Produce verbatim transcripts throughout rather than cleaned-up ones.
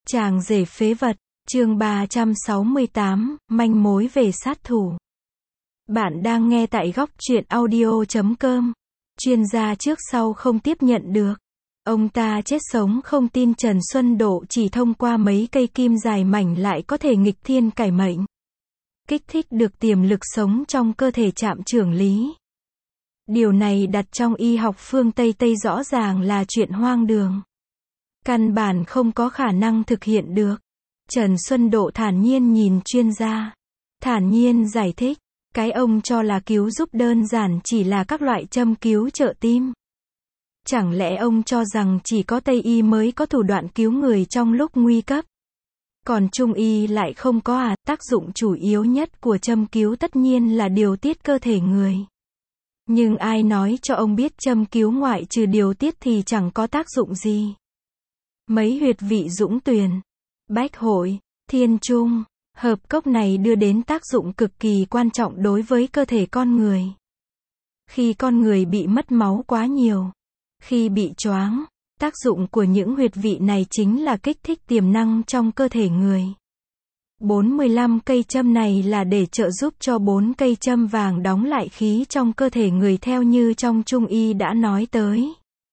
Chàng rể phế vật, chương ba trăm sáu mươi tám, manh mối về sát thủ. Bạn đang nghe tại góc truyện audio chấm com. Chuyên gia trước sau không tiếp nhận được. Ông ta chết sống không tin Trần Xuân Độ chỉ thông qua mấy cây kim dài mảnh lại có thể nghịch thiên cải mệnh. Kích thích được tiềm lực sống trong cơ thể Trạm trưởng Lý. Điều này đặt trong y học phương Tây Tây rõ ràng là chuyện hoang đường. Căn bản không có khả năng thực hiện được. Trần Xuân Độ thản nhiên nhìn chuyên gia. Thản nhiên giải thích. Cái ông cho là cứu giúp đơn giản chỉ là các loại châm cứu trợ tim. Chẳng lẽ ông cho rằng chỉ có Tây y mới có thủ đoạn cứu người trong lúc nguy cấp? Còn Trung y lại không có à? Tác dụng chủ yếu nhất của châm cứu tất nhiên là điều tiết cơ thể người. Nhưng ai nói cho ông biết châm cứu ngoại trừ điều tiết thì chẳng có tác dụng gì? Mấy huyệt vị Dũng Tuyền, Bách Hội, Thiên Trung, hợp cốc này đưa đến tác dụng cực kỳ quan trọng đối với cơ thể con người. Khi con người bị mất máu quá nhiều, khi bị choáng, tác dụng của những huyệt vị này chính là kích thích tiềm năng trong cơ thể người. bốn mươi lăm cây châm này là để trợ giúp cho bốn cây châm vàng đóng lại khí trong cơ thể người theo như trong Trung y đã nói tới.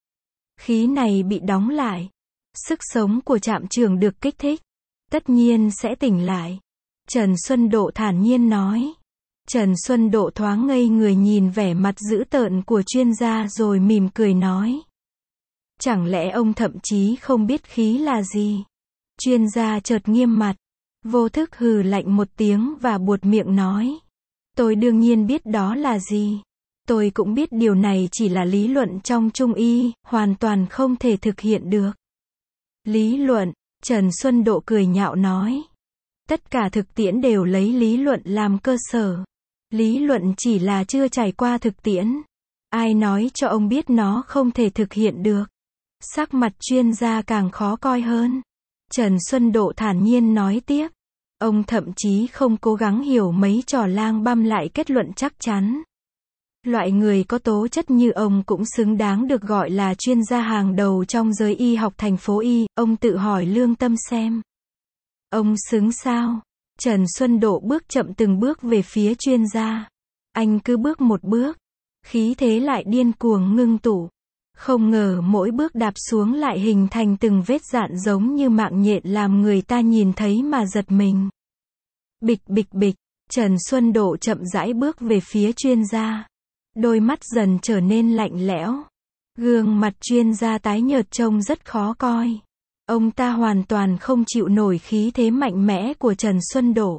Khí này bị đóng lại, sức sống của Trạm trưởng được kích thích, tất nhiên sẽ tỉnh lại. Trần Xuân Độ thản nhiên nói. Trần Xuân Độ thoáng ngây người nhìn vẻ mặt dữ tợn của chuyên gia rồi mỉm cười nói. Chẳng lẽ ông thậm chí không biết khí là gì? Chuyên gia chợt nghiêm mặt, vô thức hừ lạnh một tiếng và buột miệng nói. Tôi đương nhiên biết đó là gì. Tôi cũng biết điều này chỉ là lý luận trong Trung y, hoàn toàn không thể thực hiện được. Lý luận, Trần Xuân Độ cười nhạo nói. Tất cả thực tiễn đều lấy lý luận làm cơ sở. Lý luận chỉ là chưa trải qua thực tiễn. Ai nói cho ông biết nó không thể thực hiện được? Sắc mặt chuyên gia càng khó coi hơn. Trần Xuân Độ thản nhiên nói tiếp. Ông thậm chí không cố gắng hiểu mấy trò lang băm lại kết luận chắc chắn. Loại người có tố chất như ông cũng xứng đáng được gọi là chuyên gia hàng đầu trong giới y học thành phố Y. Ông tự hỏi lương tâm xem. Ông xứng sao? Trần Xuân Độ bước chậm từng bước về phía chuyên gia. Anh cứ bước một bước, khí thế lại điên cuồng ngưng tụ. Không ngờ mỗi bước đạp xuống lại hình thành từng vết dạn giống như mạng nhện làm người ta nhìn thấy mà giật mình. Bịch bịch bịch, Trần Xuân Độ chậm rãi bước về phía chuyên gia. Đôi mắt dần trở nên lạnh lẽo. Gương mặt chuyên gia tái nhợt trông rất khó coi. Ông ta hoàn toàn không chịu nổi khí thế mạnh mẽ của Trần Xuân Độ.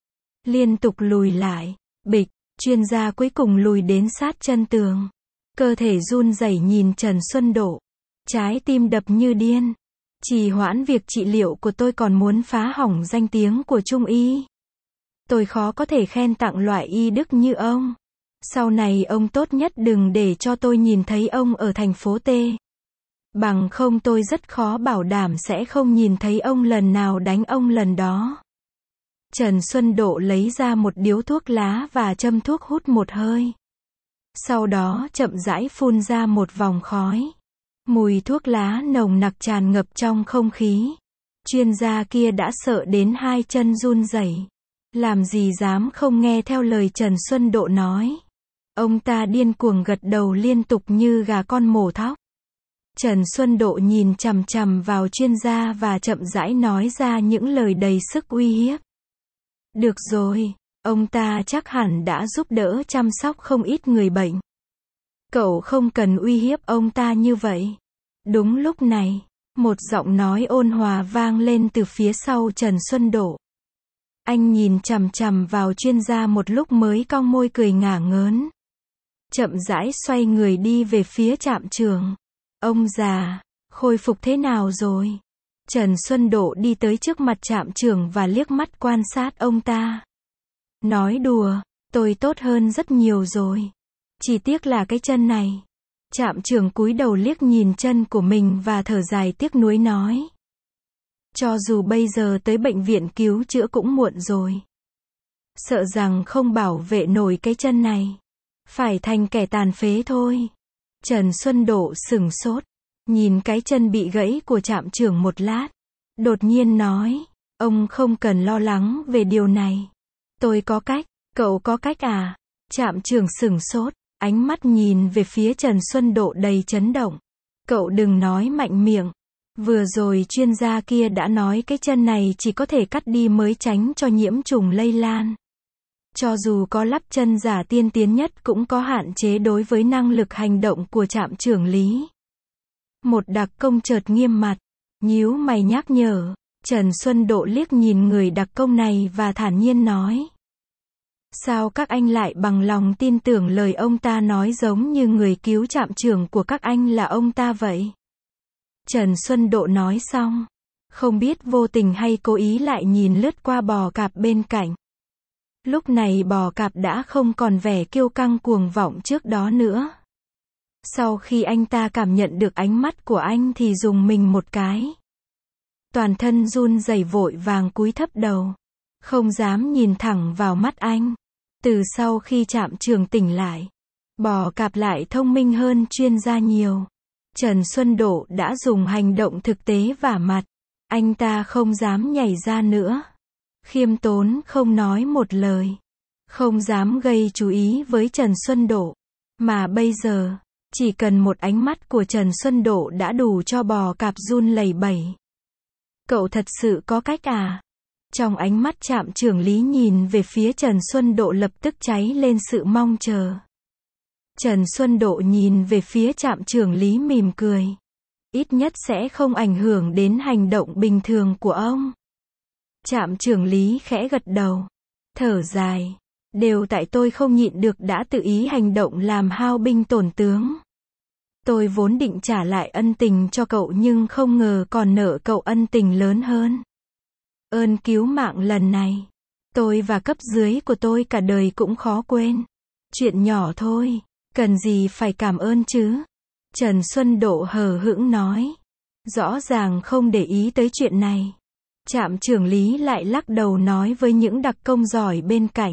Liên tục lùi lại. Bịch, chuyên gia cuối cùng lùi đến sát chân tường. Cơ thể run rẩy nhìn Trần Xuân Độ. Trái tim đập như điên. Trì hoãn việc trị liệu của tôi còn muốn phá hỏng danh tiếng của Trung y. Tôi khó có thể khen tặng loại y đức như ông. Sau này ông tốt nhất đừng để cho tôi nhìn thấy ông ở thành phố T. Bằng không tôi rất khó bảo đảm sẽ không nhìn thấy ông lần nào đánh ông lần đó. Trần Xuân Độ lấy ra một điếu thuốc lá và châm thuốc hút một hơi. Sau đó chậm rãi phun ra một vòng khói. Mùi thuốc lá nồng nặc tràn ngập trong không khí. Chuyên gia kia đã sợ đến hai chân run rẩy. Làm gì dám không nghe theo lời Trần Xuân Độ nói. Ông ta điên cuồng gật đầu liên tục như gà con mổ thóc. Trần Xuân Độ nhìn chằm chằm vào chuyên gia và chậm rãi nói ra những lời đầy sức uy hiếp. Được rồi, ông ta chắc hẳn đã giúp đỡ chăm sóc không ít người bệnh. Cậu không cần uy hiếp ông ta như vậy. Đúng lúc này, một giọng nói ôn hòa vang lên từ phía sau Trần Xuân Độ. Anh nhìn chằm chằm vào chuyên gia một lúc mới cong môi cười ngả ngớn. Chậm rãi xoay người đi về phía Trạm trưởng. Ông già, khôi phục thế nào rồi? Trần Xuân Độ đi tới trước mặt Trạm trưởng và liếc mắt quan sát ông ta. Nói đùa, tôi tốt hơn rất nhiều rồi. Chỉ tiếc là cái chân này. Trạm trưởng cúi đầu liếc nhìn chân của mình và thở dài tiếc nuối nói. Cho dù bây giờ tới bệnh viện cứu chữa cũng muộn rồi. Sợ rằng không bảo vệ nổi cái chân này. Phải thành kẻ tàn phế thôi. Trần Xuân Độ sửng sốt. Nhìn cái chân bị gãy của Trạm trưởng một lát. đột nhiên nói, ông không cần lo lắng về điều này. Tôi có cách. Cậu có cách à? Trạm trưởng sửng sốt, ánh mắt nhìn về phía Trần Xuân Độ đầy chấn động. Cậu đừng nói mạnh miệng. Vừa rồi chuyên gia kia đã nói cái chân này chỉ có thể cắt đi mới tránh cho nhiễm trùng lây lan. Cho dù có lắp chân giả tiên tiến nhất cũng có hạn chế đối với năng lực hành động của trạm trưởng Lý. Một đặc công chợt nghiêm mặt, nhíu mày nhắc nhở. Trần Xuân Độ liếc nhìn người đặc công này và thản nhiên nói. Sao các anh lại bằng lòng tin tưởng lời ông ta nói giống như người cứu trạm trưởng của các anh là ông ta vậy? Trần Xuân Độ nói xong, không biết vô tình hay cố ý lại nhìn lướt qua bò cạp bên cạnh. Lúc này bò cạp đã không còn vẻ kiêu căng cuồng vọng trước đó nữa. Sau khi anh ta cảm nhận được ánh mắt của anh thì rùng mình một cái. Toàn thân run rẩy vội vàng cúi thấp đầu, không dám nhìn thẳng vào mắt anh. Từ sau khi trạm trưởng tỉnh lại, bò cạp lại thông minh hơn chuyên gia nhiều. Trần Xuân Độ đã dùng hành động thực tế vả mặt. Anh ta không dám nhảy ra nữa. Khiêm tốn không nói một lời. Không dám gây chú ý với Trần Xuân Độ. Mà bây giờ, chỉ cần một ánh mắt của Trần Xuân Độ đã đủ cho bò cạp run lẩy bẩy. Cậu thật sự có cách à? Trong ánh mắt trạm trưởng Lý nhìn về phía Trần Xuân Độ lập tức cháy lên sự mong chờ. Trần Xuân Độ nhìn về phía trạm trưởng Lý mỉm cười. Ít nhất sẽ không ảnh hưởng đến hành động bình thường của ông. Trạm trưởng Lý khẽ gật đầu. Thở dài. Đều tại tôi không nhịn được đã tự ý hành động làm hao binh tổn tướng. Tôi vốn định trả lại ân tình cho cậu nhưng không ngờ còn nợ cậu ân tình lớn hơn. Ơn cứu mạng lần này, tôi và cấp dưới của tôi cả đời cũng khó quên. Chuyện nhỏ thôi, cần gì phải cảm ơn chứ? Trần Xuân Độ hờ hững nói. Rõ ràng không để ý tới chuyện này. Trạm trưởng Lý lại lắc đầu nói với những đặc công giỏi bên cạnh.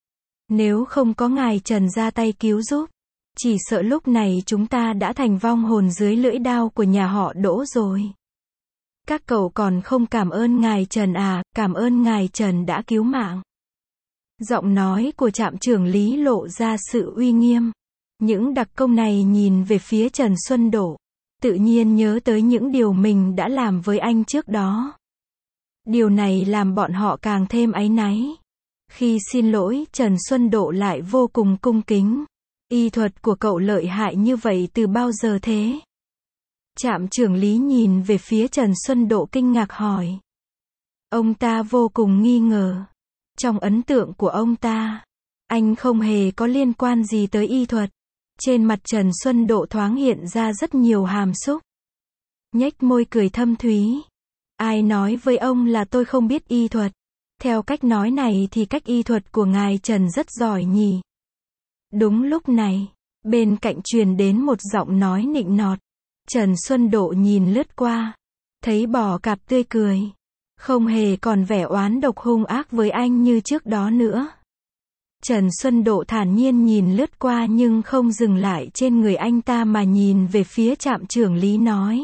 Nếu không có ngài Trần ra tay cứu giúp, chỉ sợ lúc này chúng ta đã thành vong hồn dưới lưỡi đao của nhà họ Đỗ rồi. Các cậu còn không cảm ơn ngài Trần à, cảm ơn ngài Trần đã cứu mạng. Giọng nói của trạm trưởng Lý lộ ra sự uy nghiêm. Những đặc công này nhìn về phía Trần Xuân Độ, tự nhiên nhớ tới những điều mình đã làm với anh trước đó. Điều này làm bọn họ càng thêm áy náy. Khi xin lỗi, Trần Xuân Độ lại vô cùng cung kính. Y thuật của cậu lợi hại như vậy từ bao giờ thế? Trạm trưởng Lý nhìn về phía Trần Xuân Độ kinh ngạc hỏi. Ông ta vô cùng nghi ngờ. Trong ấn tượng của ông ta, anh không hề có liên quan gì tới y thuật. Trên mặt Trần Xuân Độ thoáng hiện ra rất nhiều hàm xúc. Nhếch môi cười thâm thúy. Ai nói với ông là tôi không biết y thuật? Theo cách nói này thì cách y thuật của ngài Trần rất giỏi nhỉ? Đúng lúc này, bên cạnh truyền đến một giọng nói nịnh nọt. Trần Xuân Độ nhìn lướt qua, thấy bò cạp tươi cười, không hề còn vẻ oán độc hung ác với anh như trước đó nữa. Trần Xuân Độ thản nhiên nhìn lướt qua nhưng không dừng lại trên người anh ta mà nhìn về phía trạm trưởng Lý nói.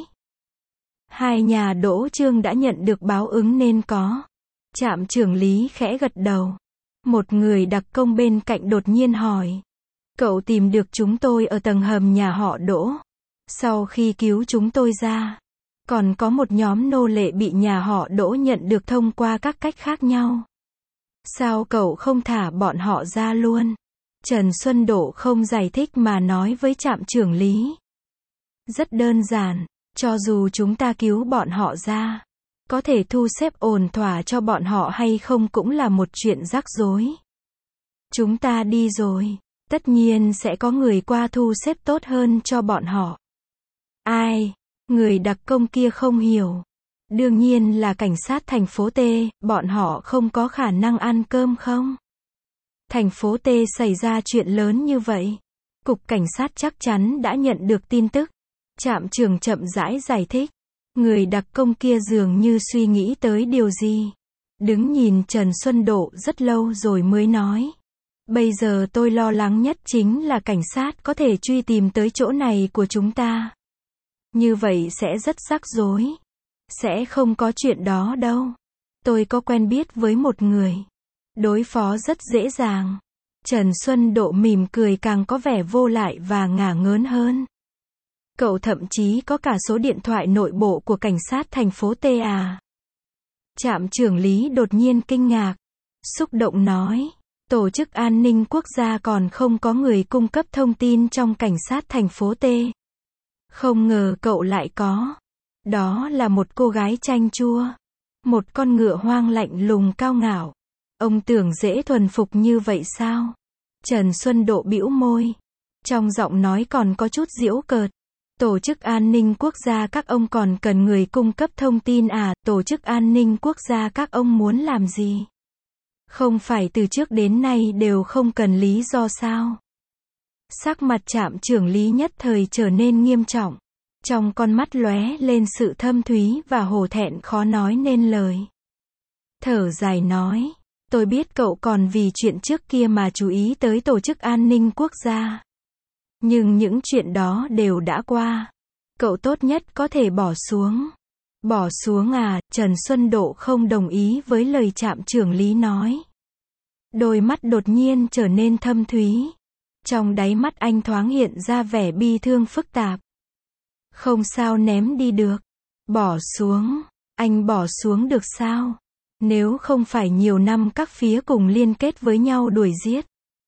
Hai nhà Đỗ Trương đã nhận được báo ứng nên có. Trạm trưởng Lý khẽ gật đầu. Một người đặc công bên cạnh đột nhiên hỏi. Cậu tìm được chúng tôi ở tầng hầm nhà họ Đỗ. Sau khi cứu chúng tôi ra, còn có một nhóm nô lệ bị nhà họ Đỗ nhận được thông qua các cách khác nhau. Sao cậu không thả bọn họ ra luôn? Trần Xuân Độ không giải thích mà nói với trạm trưởng Lý. Rất đơn giản, cho dù chúng ta cứu bọn họ ra, có thể thu xếp ổn thỏa cho bọn họ hay không cũng là một chuyện rắc rối. Chúng ta đi rồi, tất nhiên sẽ có người qua thu xếp tốt hơn cho bọn họ. Ai? Người đặc công kia không hiểu. Đương nhiên là cảnh sát thành phố T, bọn họ không có khả năng ăn cơm không? Thành phố T xảy ra chuyện lớn như vậy. Cục cảnh sát chắc chắn đã nhận được tin tức. Trạm trưởng chậm rãi giải thích. Người đặc công kia dường như suy nghĩ tới điều gì. Đứng nhìn Trần Xuân Độ rất lâu rồi mới nói. Bây giờ tôi lo lắng nhất chính là cảnh sát có thể truy tìm tới chỗ này của chúng ta. Như vậy sẽ rất rắc rối. Sẽ không có chuyện đó đâu. Tôi có quen biết với một người. Đối phó rất dễ dàng. Trần Xuân Độ mỉm cười càng có vẻ vô lại và ngả ngớn hơn. Cậu thậm chí có cả số điện thoại nội bộ của cảnh sát thành phố T à? Trạm trưởng Lý đột nhiên kinh ngạc. Xúc động nói. Tổ chức an ninh quốc gia còn không có người cung cấp thông tin trong cảnh sát thành phố T. Không ngờ cậu lại có. Đó là một cô gái chanh chua. Một con ngựa hoang lạnh lùng cao ngạo. Ông tưởng dễ thuần phục như vậy sao? Trần Xuân Độ bĩu môi. Trong giọng nói còn có chút giễu cợt. Tổ chức an ninh quốc gia các ông còn cần người cung cấp thông tin à? Tổ chức an ninh quốc gia các ông muốn làm gì? Không phải từ trước đến nay đều không cần lý do sao? Sắc mặt trạm trưởng Lý nhất thời trở nên nghiêm trọng. Trong con mắt lóe lên sự thâm thúy và hổ thẹn khó nói nên lời. Thở dài nói. Tôi biết cậu còn vì chuyện trước kia mà chú ý tới tổ chức an ninh quốc gia. Nhưng những chuyện đó đều đã qua. Cậu tốt nhất có thể bỏ xuống. Bỏ xuống à? Trần Xuân Độ không đồng ý với lời trạm trưởng Lý nói. Đôi mắt đột nhiên trở nên thâm thúy. Trong đáy mắt anh thoáng hiện ra vẻ bi thương phức tạp. Không sao ném đi được. Bỏ xuống. Anh bỏ xuống được sao? Nếu không phải nhiều năm các phía cùng liên kết với nhau đuổi giết.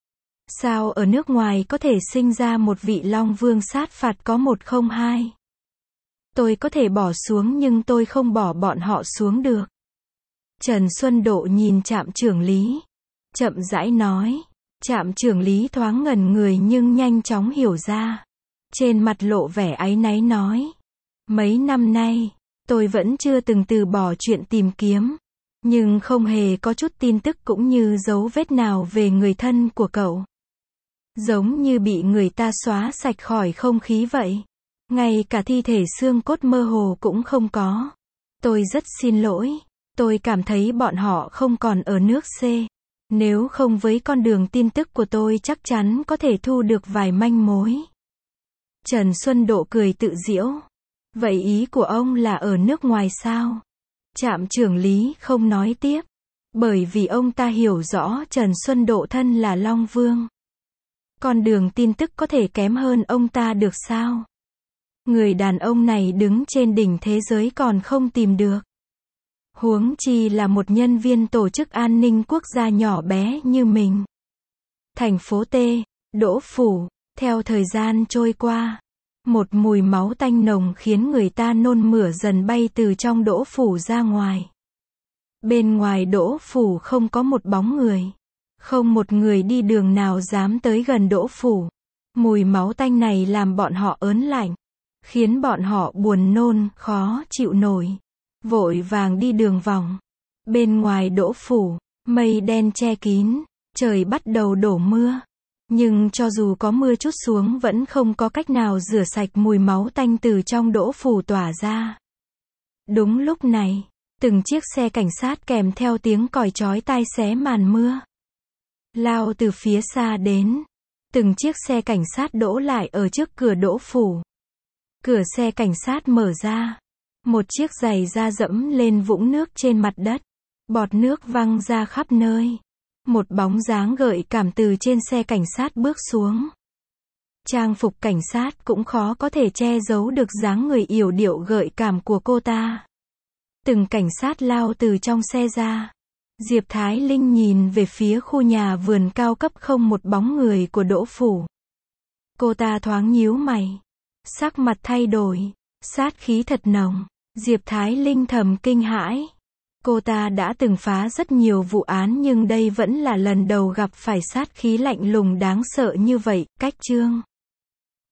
Sao ở nước ngoài có thể sinh ra một vị Long Vương sát phạt có một không hai? Tôi có thể bỏ xuống nhưng tôi không bỏ bọn họ xuống được. Trần Xuân Độ nhìn trạm trưởng Lý. Chậm rãi nói. Trạm trưởng Lý thoáng ngẩn người nhưng nhanh chóng hiểu ra. Trên mặt lộ vẻ áy náy nói. Mấy năm nay, tôi vẫn chưa từng từ bỏ chuyện tìm kiếm. Nhưng không hề có chút tin tức cũng như dấu vết nào về người thân của cậu. Giống như bị người ta xóa sạch khỏi không khí vậy. Ngay cả thi thể xương cốt mơ hồ cũng không có. Tôi rất xin lỗi. Tôi cảm thấy bọn họ không còn ở nước C. Nếu không với con đường tin tức của tôi chắc chắn có thể thu được vài manh mối. Trần Xuân Độ cười tự giễu. Vậy ý của ông là ở nước ngoài sao? Trạm trưởng Lý không nói tiếp. Bởi vì ông ta hiểu rõ Trần Xuân Độ thân là Long Vương. Con đường tin tức có thể kém hơn ông ta được sao? Người đàn ông này đứng trên đỉnh thế giới còn không tìm được. Huống chi là một nhân viên tổ chức an ninh quốc gia nhỏ bé như mình. Thành phố T, Đỗ Phủ, theo thời gian trôi qua. Một mùi máu tanh nồng khiến người ta nôn mửa dần bay từ trong Đỗ Phủ ra ngoài. Bên ngoài Đỗ Phủ không có một bóng người. Không một người đi đường nào dám tới gần Đỗ Phủ. Mùi máu tanh này làm bọn họ ớn lạnh. Khiến bọn họ buồn nôn, khó chịu nổi. Vội vàng đi đường vòng. Bên ngoài Đỗ Phủ, mây đen che kín. Trời bắt đầu đổ mưa. Nhưng cho dù có mưa chút xuống vẫn không có cách nào rửa sạch mùi máu tanh từ trong Đỗ Phủ tỏa ra. Đúng lúc này, từng chiếc xe cảnh sát kèm theo tiếng còi chói tai xé màn mưa. Lao từ phía xa đến. Từng chiếc xe cảnh sát đỗ lại ở trước cửa Đỗ Phủ. Cửa xe cảnh sát mở ra. Một chiếc giày da dẫm lên vũng nước trên mặt đất. Bọt nước văng ra khắp nơi. Một bóng dáng gợi cảm từ trên xe cảnh sát bước xuống. Trang phục cảnh sát cũng khó có thể che giấu được dáng người yểu điệu gợi cảm của cô ta. Từng cảnh sát lao từ trong xe ra. Diệp Thái Linh nhìn về phía khu nhà vườn cao cấp không một bóng người của Đỗ Phủ. Cô ta thoáng nhíu mày. Sắc mặt thay đổi. Sát khí thật nồng. Diệp Thái Linh thầm kinh hãi. Cô ta đã từng phá rất nhiều vụ án nhưng đây vẫn là lần đầu gặp phải sát khí lạnh lùng đáng sợ như vậy. Cách chương